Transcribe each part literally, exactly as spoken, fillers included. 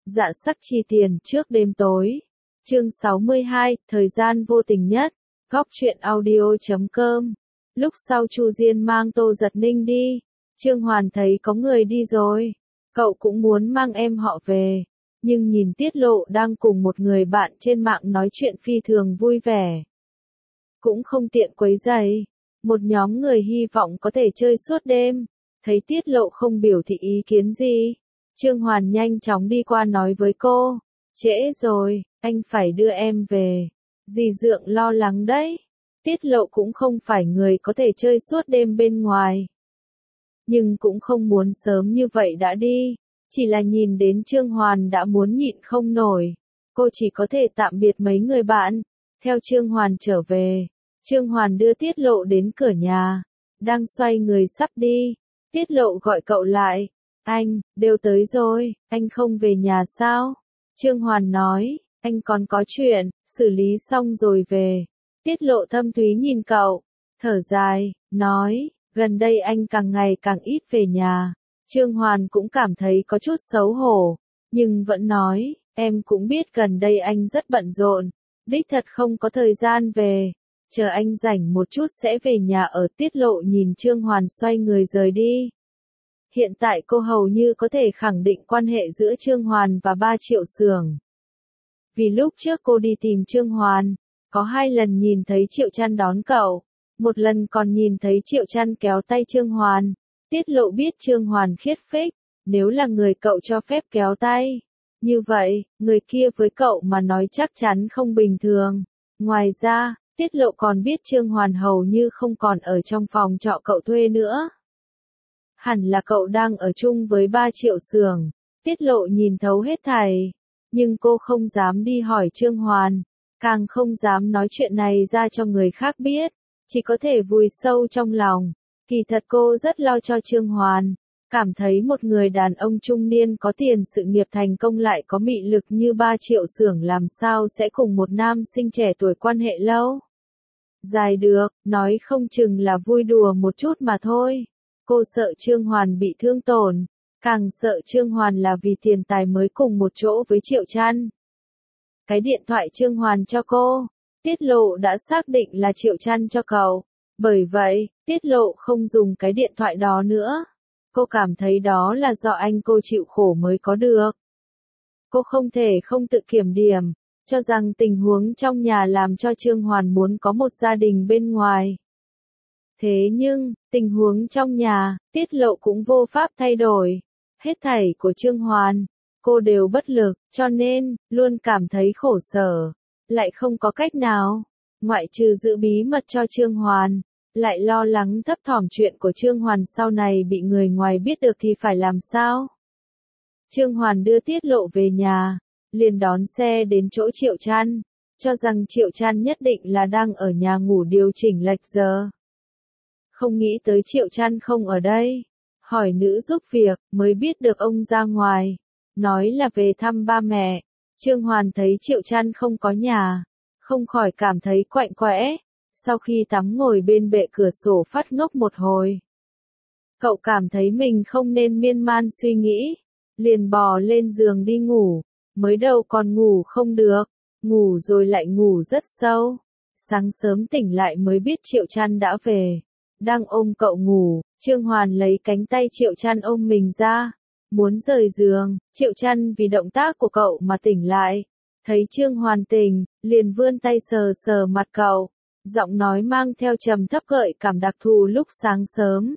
Dạ sắc chi tiền trước đêm tối. Chương sáu mươi hai, thời gian vô tình nhất. Góc truyện audio chấm com. Lúc sau Chu Diên mang Tô Giật Ninh đi, Trương Hoàn thấy có người đi rồi. Cậu cũng muốn mang em họ về, nhưng nhìn Tiết Lộ đang cùng một người bạn trên mạng nói chuyện phi thường vui vẻ. Cũng không tiện quấy rầy. Một nhóm người hy vọng có thể chơi suốt đêm. Thấy Tiết Lộ không biểu thị ý kiến gì, Trương Hoàn nhanh chóng đi qua nói với cô. Trễ rồi, anh phải đưa em về. Dì Dượng lo lắng đấy. Tiết Lộ cũng không phải người có thể chơi suốt đêm bên ngoài. Nhưng cũng không muốn sớm như vậy đã đi. Chỉ là nhìn đến Trương Hoàn đã muốn nhịn không nổi. Cô chỉ có thể tạm biệt mấy người bạn. Theo Trương Hoàn trở về. Trương Hoàn đưa Tiết Lộ đến cửa nhà. Đang xoay người sắp đi. Tiết Lộ gọi cậu lại. Anh, đều tới rồi, anh không về nhà sao? Trương Hoàn nói, anh còn có chuyện, xử lý xong rồi về. Tiết Lộ thâm thúy nhìn cậu, thở dài, nói, gần đây anh càng ngày càng ít về nhà. Trương Hoàn cũng cảm thấy có chút xấu hổ, nhưng vẫn nói, em cũng biết gần đây anh rất bận rộn, đích thật không có thời gian về. Chờ anh rảnh một chút sẽ về nhà ở. Tiết Lộ nhìn Trương Hoàn xoay người rời đi. Hiện tại cô hầu như có thể khẳng định quan hệ giữa Trương Hoàn và ba Triệu Sưởng. Vì lúc trước cô đi tìm Trương Hoàn, có hai lần nhìn thấy Triệu Trăn đón cậu, một lần còn nhìn thấy Triệu Trăn kéo tay Trương Hoàn. Tiết Lộ biết Trương Hoàn khiết phích, nếu là người cậu cho phép kéo tay. Như vậy, người kia với cậu mà nói chắc chắn không bình thường. Ngoài ra, Tiết Lộ còn biết Trương Hoàn hầu như không còn ở trong phòng trọ cậu thuê nữa. Hẳn là cậu đang ở chung với ba Triệu Sưởng. Tiết Lộ nhìn thấu hết thảy. Nhưng cô không dám đi hỏi Trương Hoàn. Càng không dám nói chuyện này ra cho người khác biết. Chỉ có thể vùi sâu trong lòng. Kỳ thật cô rất lo cho Trương Hoàn. Cảm thấy một người đàn ông trung niên có tiền sự nghiệp thành công lại có mị lực như ba Triệu Sưởng làm sao sẽ cùng một nam sinh trẻ tuổi quan hệ lâu dài được, nói không chừng là vui đùa một chút mà thôi. Cô sợ Trương Hoàn bị thương tổn, càng sợ Trương Hoàn là vì tiền tài mới cùng một chỗ với Triệu Trăn. Cái điện thoại Trương Hoàn cho cô, Tiết Lộ đã xác định là Triệu Trăn cho cậu. Bởi vậy, Tiết Lộ không dùng cái điện thoại đó nữa. Cô cảm thấy đó là do anh cô chịu khổ mới có được. Cô không thể không tự kiểm điểm, cho rằng tình huống trong nhà làm cho Trương Hoàn muốn có một gia đình bên ngoài. Thế nhưng, tình huống trong nhà, Tiết Lộ cũng vô pháp thay đổi. Hết thảy của Trương Hoàn, cô đều bất lực, cho nên, luôn cảm thấy khổ sở. Lại không có cách nào, ngoại trừ giữ bí mật cho Trương Hoàn. Lại lo lắng thấp thỏm chuyện của Trương Hoàn sau này bị người ngoài biết được thì phải làm sao? Trương Hoàn đưa Tiết Lộ về nhà, liền đón xe đến chỗ Triệu Trăn, cho rằng Triệu Trăn nhất định là đang ở nhà ngủ điều chỉnh lệch giờ. Không nghĩ tới Triệu Trăn không ở đây, hỏi nữ giúp việc, mới biết được ông ra ngoài, nói là về thăm ba mẹ. Trương Hoàn thấy Triệu Trăn không có nhà, không khỏi cảm thấy quạnh quẽ. Sau khi tắm ngồi bên bệ cửa sổ phát ngốc một hồi, cậu cảm thấy mình không nên miên man suy nghĩ, liền bò lên giường đi ngủ. Mới đầu còn ngủ không được, ngủ rồi lại ngủ rất sâu. Sáng sớm tỉnh lại mới biết Triệu Trăn đã về, đang ôm cậu ngủ. Trương Hoàn lấy cánh tay Triệu Trăn ôm mình ra, muốn rời giường. Triệu Trăn vì động tác của cậu mà tỉnh lại, thấy Trương Hoàn tỉnh, liền vươn tay sờ sờ mặt cậu. Giọng nói mang theo trầm thấp gợi cảm đặc thù lúc sáng sớm.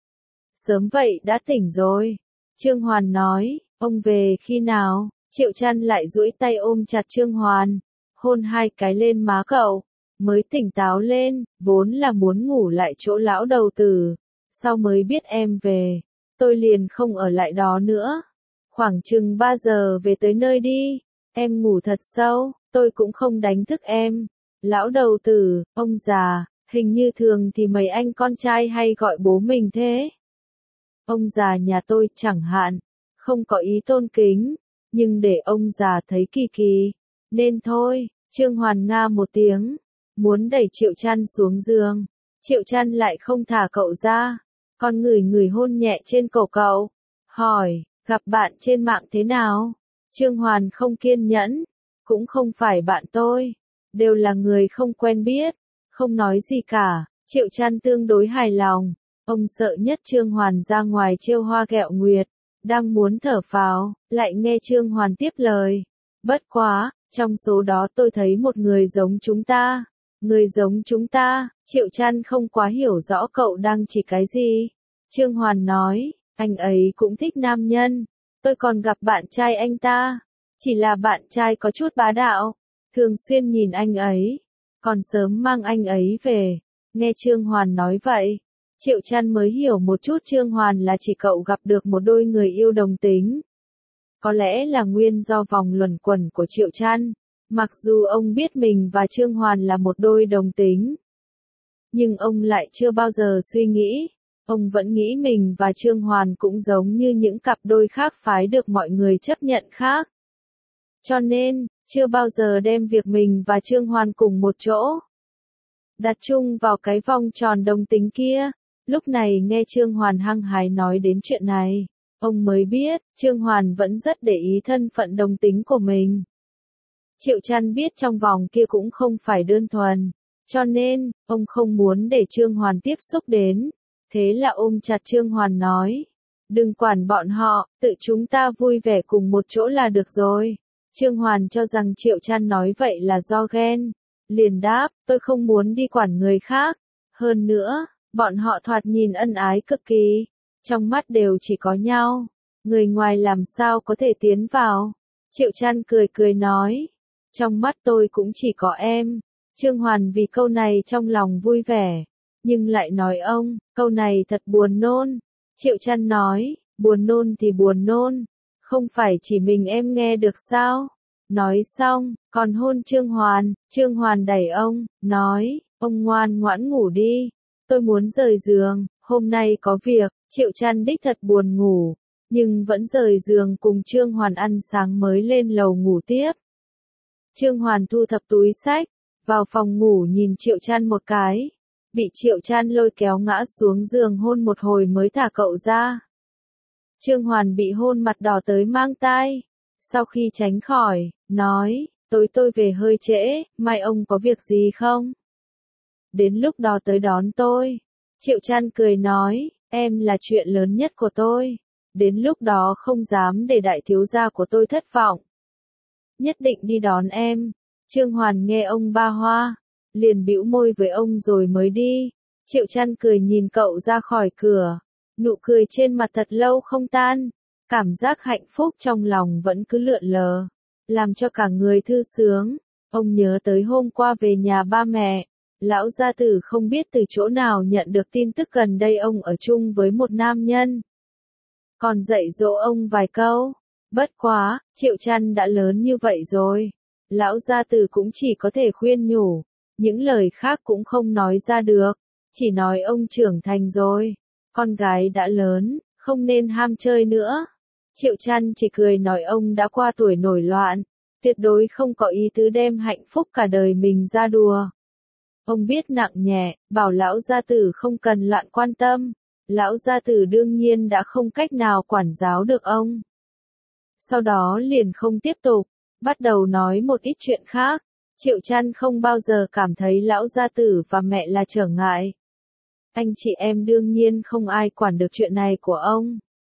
Sớm vậy đã tỉnh rồi. Trương Hoàn nói, ông về khi nào? Triệu Trăn lại duỗi tay ôm chặt Trương Hoàn, hôn hai cái lên má cậu, mới tỉnh táo lên, vốn là muốn ngủ lại chỗ lão đầu tử. Sau mới biết em về, tôi liền không ở lại đó nữa. Khoảng chừng ba giờ về tới nơi đi, em ngủ thật sâu, tôi cũng không đánh thức em. Lão đầu tử, ông già, hình như thường thì mấy anh con trai hay gọi bố mình thế. Ông già nhà tôi chẳng hạn, không có ý tôn kính, nhưng để ông già thấy kỳ kỳ, nên thôi. Trương Hoàn nga một tiếng, muốn đẩy Triệu Trăn xuống giường. Triệu Trăn lại không thả cậu ra, còn ngửi ngửi hôn nhẹ trên cổ cậu, hỏi, gặp bạn trên mạng thế nào? Trương Hoàn không kiên nhẫn, cũng không phải bạn tôi, đều là người không quen biết, không nói gì cả. Triệu Trăn tương đối hài lòng, ông sợ nhất Trương Hoàn ra ngoài trêu hoa ghẹo nguyệt, đang muốn thở phào, lại nghe Trương Hoàn tiếp lời. Bất quá, trong số đó tôi thấy một người giống chúng ta. Người giống chúng ta, Triệu Trăn không quá hiểu rõ cậu đang chỉ cái gì. Trương Hoàn nói, anh ấy cũng thích nam nhân, tôi còn gặp bạn trai anh ta, chỉ là bạn trai có chút bá đạo, thường xuyên nhìn anh ấy, còn sớm mang anh ấy về. Nghe Trương Hoàn nói vậy, Triệu Trăn mới hiểu một chút Trương Hoàn là chỉ cậu gặp được một đôi người yêu đồng tính. Có lẽ là nguyên do vòng luẩn quẩn của Triệu Trăn, mặc dù ông biết mình và Trương Hoàn là một đôi đồng tính, nhưng ông lại chưa bao giờ suy nghĩ, ông vẫn nghĩ mình và Trương Hoàn cũng giống như những cặp đôi khác phái được mọi người chấp nhận khác. Cho nên, chưa bao giờ đem việc mình và Trương Hoàn cùng một chỗ đặt chung vào cái vòng tròn đồng tính kia. Lúc này nghe Trương Hoàn hăng hái nói đến chuyện này, ông mới biết, Trương Hoàn vẫn rất để ý thân phận đồng tính của mình. Triệu Trăn biết trong vòng kia cũng không phải đơn thuần, cho nên, ông không muốn để Trương Hoàn tiếp xúc đến. Thế là ôm chặt Trương Hoàn nói, đừng quản bọn họ, tự chúng ta vui vẻ cùng một chỗ là được rồi. Trương Hoàn cho rằng Triệu Trăn nói vậy là do ghen, liền đáp, tôi không muốn đi quản người khác. Hơn nữa, bọn họ thoạt nhìn ân ái cực kỳ, trong mắt đều chỉ có nhau, người ngoài làm sao có thể tiến vào. Triệu Trăn cười cười nói, trong mắt tôi cũng chỉ có em. Trương Hoàn vì câu này trong lòng vui vẻ, nhưng lại nói ông, câu này thật buồn nôn. Triệu Trăn nói, buồn nôn thì buồn nôn, không phải chỉ mình em nghe được sao? Nói xong, còn hôn Trương Hoàn. Trương Hoàn đẩy ông, nói, ông ngoan ngoãn ngủ đi, tôi muốn rời giường, hôm nay có việc. Triệu Trăn đích thật buồn ngủ, nhưng vẫn rời giường cùng Trương Hoàn ăn sáng mới lên lầu ngủ tiếp. Trương Hoàn thu thập túi xách, vào phòng ngủ nhìn Triệu Trăn một cái, bị Triệu Trăn lôi kéo ngã xuống giường hôn một hồi mới thả cậu ra. Trương Hoàn bị hôn mặt đỏ tới mang tai, sau khi tránh khỏi, nói, tối tôi về hơi trễ, mai ông có việc gì không? Đến lúc đó tới đón tôi. Triệu Trăn cười nói, em là chuyện lớn nhất của tôi, đến lúc đó không dám để đại thiếu gia của tôi thất vọng. Nhất định đi đón em. Trương Hoàn nghe ông ba hoa, liền bĩu môi với ông rồi mới đi. Triệu Trăn cười nhìn cậu ra khỏi cửa, nụ cười trên mặt thật lâu không tan, cảm giác hạnh phúc trong lòng vẫn cứ lượn lờ, làm cho cả người thư sướng. Ông nhớ tới hôm qua về nhà ba mẹ, lão gia tử không biết từ chỗ nào nhận được tin tức gần đây ông ở chung với một nam nhân, còn dạy dỗ ông vài câu. Bất quá, Triệu Trăn đã lớn như vậy rồi, lão gia tử cũng chỉ có thể khuyên nhủ, những lời khác cũng không nói ra được, chỉ nói ông trưởng thành rồi, con gái đã lớn, không nên ham chơi nữa. Triệu Trăn chỉ cười nói ông đã qua tuổi nổi loạn, tuyệt đối không có ý tứ đem hạnh phúc cả đời mình ra đùa. Ông biết nặng nhẹ, bảo lão gia tử không cần loạn quan tâm, lão gia tử đương nhiên đã không cách nào quản giáo được ông. Sau đó liền không tiếp tục, bắt đầu nói một ít chuyện khác. Triệu Trăn không bao giờ cảm thấy lão gia tử và mẹ là trở ngại. Anh chị em đương nhiên không ai quản được chuyện này của ông.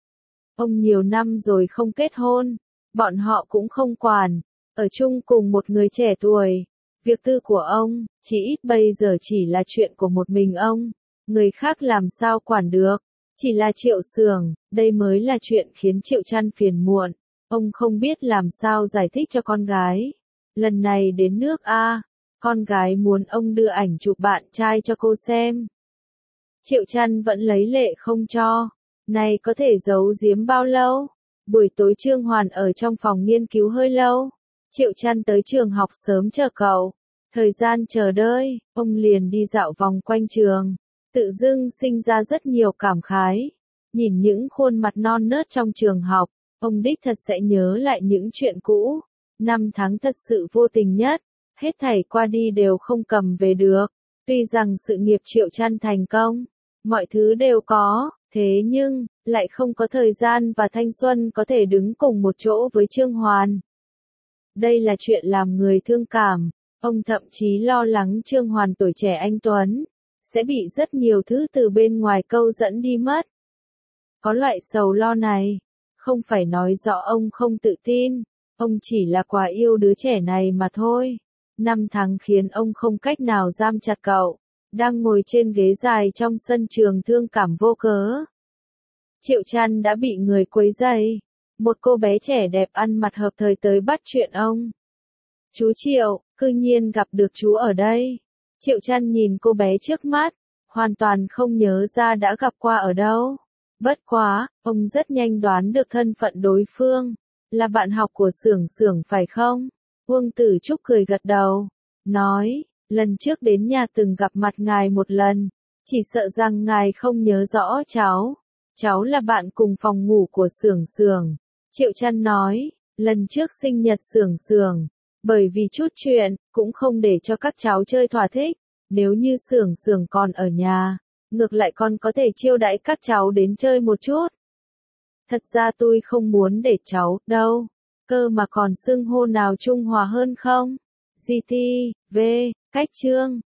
Ông nhiều năm rồi không kết hôn, bọn họ cũng không quản, ở chung cùng một người trẻ tuổi. Việc tư của ông, chỉ ít bây giờ chỉ là chuyện của một mình ông, người khác làm sao quản được, chỉ là Triệu Sường, đây mới là chuyện khiến Triệu Trăn phiền muộn. Ông không biết làm sao giải thích cho con gái. Lần này đến nước A, con gái muốn ông đưa ảnh chụp bạn trai cho cô xem. Triệu Trăn vẫn lấy lệ không cho. Này có thể giấu giếm bao lâu? Buổi tối Trương Hoàn ở trong phòng nghiên cứu hơi lâu. Triệu Trăn tới trường học sớm chờ cậu. Thời gian chờ đợi, ông liền đi dạo vòng quanh trường. Tự dưng sinh ra rất nhiều cảm khái. Nhìn những khuôn mặt non nớt trong trường học, ông đích thật sẽ nhớ lại những chuyện cũ. Năm tháng thật sự vô tình nhất, hết thảy qua đi đều không cầm về được. Tuy rằng sự nghiệp Triệu Trăn thành công, mọi thứ đều có, Thế nhưng, lại không có thời gian và thanh xuân có thể đứng cùng một chỗ với Trương Hoàn. Đây là chuyện làm người thương cảm, ông thậm chí lo lắng Trương Hoàn tuổi trẻ anh tuấn, sẽ bị rất nhiều thứ từ bên ngoài câu dẫn đi mất. Có loại sầu lo này, không phải nói rõ ông không tự tin, ông chỉ là quá yêu đứa trẻ này mà thôi. Năm tháng khiến ông không cách nào giam chặt cậu, đang ngồi trên ghế dài trong sân trường thương cảm vô cớ. Triệu Trăn đã bị người quấy rầy, một cô bé trẻ đẹp ăn mặc hợp thời tới bắt chuyện ông. Chú Triệu, cư nhiên gặp được chú ở đây. Triệu Trăn nhìn cô bé trước mắt, hoàn toàn không nhớ ra đã gặp qua ở đâu. Bất quá, ông rất nhanh đoán được thân phận đối phương, là bạn học của Xưởng Xưởng phải không? Uông Tử Trúc cười gật đầu, nói, lần trước đến nhà từng gặp mặt ngài một lần, chỉ sợ rằng ngài không nhớ rõ cháu. Cháu là bạn cùng phòng ngủ của Xưởng Xưởng. Triệu Trăn nói, lần trước sinh nhật Xưởng Xưởng, bởi vì chút chuyện, cũng không để cho các cháu chơi thỏa thích. Nếu như Xưởng Xưởng còn ở nhà, ngược lại con có thể chiêu đãi các cháu đến chơi một chút. Thật ra tôi không muốn để cháu, đâu. Cơ mà còn xưng hô nào trung hòa hơn không? giê tê, V, cách Trương.